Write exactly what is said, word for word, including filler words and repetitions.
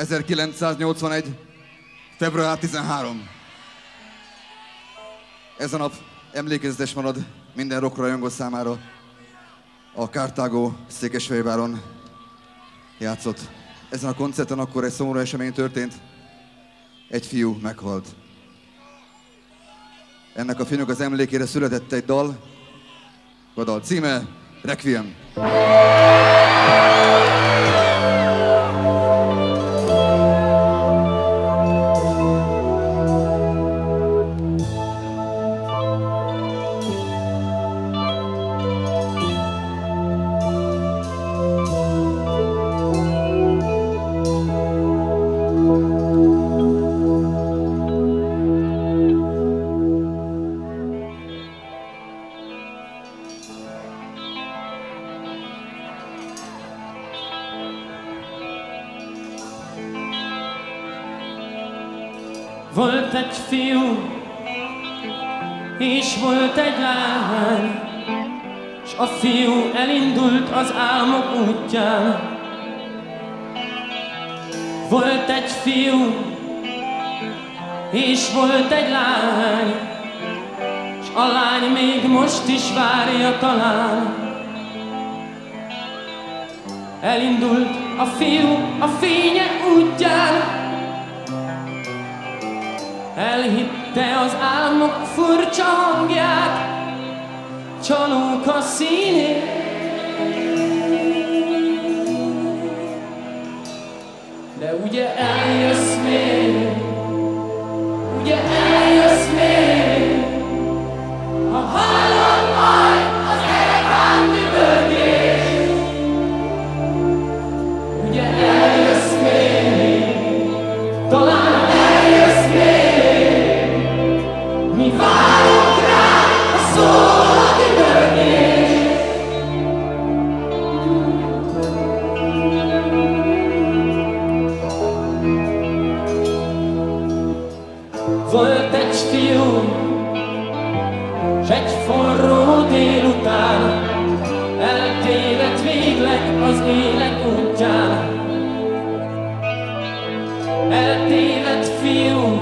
ezerkilencszáznyolcvanegy. február tizenharmadika. Ez a nap emlékezetes marad minden rockrajongó számára. A Carthago Székesfehérváron játszott. Ezen a koncerten akkor egy szomorú esemény történt. Egy fiú meghalt. Ennek a fiúnak az emlékére született egy dal. A dal címe Requiem. Volt egy fiú, és volt egy lány, s a fiú elindult az álmok útján. Volt egy fiú, és volt egy lány, s a lány még most is várja talán. Elindult a fiú a fénye útján, elhitte az álmok furcsa hangját, csalók a színét. De ugye eljössz még, ugye eljössz még, ha hallod majd az elefánt dübörgés. Ugye eljössz még, talán eljössz még, mi várunk rá, a szól a dübörgés. Volt egy fiú, s egy forró délután eltévedt végleg az élet útján. Eltévedt fiú,